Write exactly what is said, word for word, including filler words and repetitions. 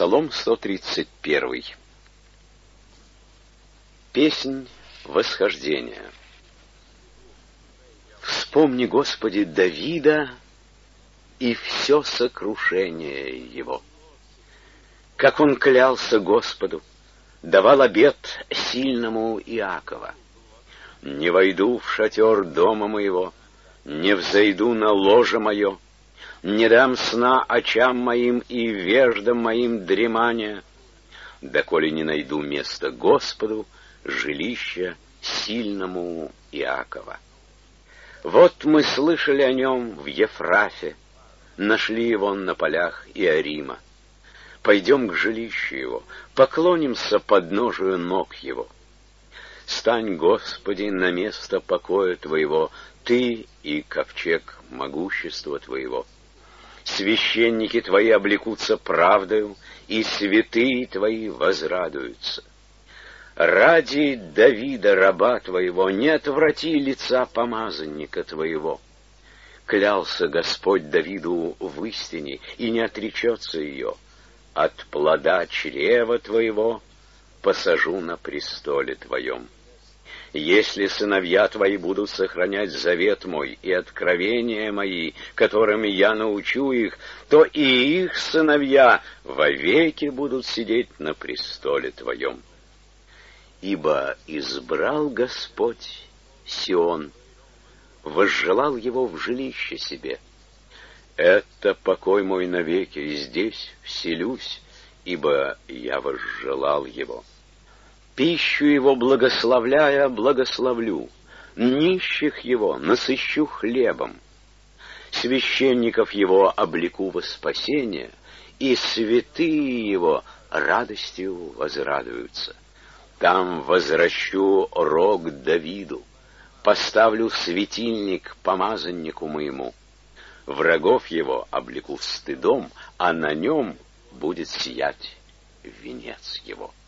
Псалом сто тридцать один. Песнь восхождения. Вспомни, Господи, Давида и все сокрушение его. Как он клялся Господу, давал обет сильному Иакова: «Не войду в шатер дома моего, не взойду на ложе мое, не дам сна очам моим и веждам моим дремания, доколе не найду место Господу, жилища сильному Иакова». Вот мы слышали о нем в Ефрафе, нашли его на полях Иорима. Пойдем к жилищу его, поклонимся подножию ног его. Стань, Господи, на место покоя Твоего, Ты и ковчег могущества Твоего. Священники Твои облекутся правдою, и святые Твои возрадуются. Ради Давида, раба Твоего, не отврати лица помазанника Твоего. Клялся Господь Давиду в истине, и не отречется ее. От плода чрева Твоего посажу на престоле Твоем. Если сыновья Твои будут сохранять завет мой и откровения мои, которыми я научу их, то и их сыновья вовеки будут сидеть на престоле Твоем. Ибо избрал Господь Сион, возжелал его в жилище себе. Это покой мой навеки, и здесь вселюсь, ибо я возжелал его. Пищу его благословляя, благословлю, нищих его насыщу хлебом, священников его облеку во спасение, и святые его радостью возрадуются. Там возвращу рог Давиду, поставлю светильник помазаннику моему. Врагов его облеку стыдом, а на нем будет сиять венец его.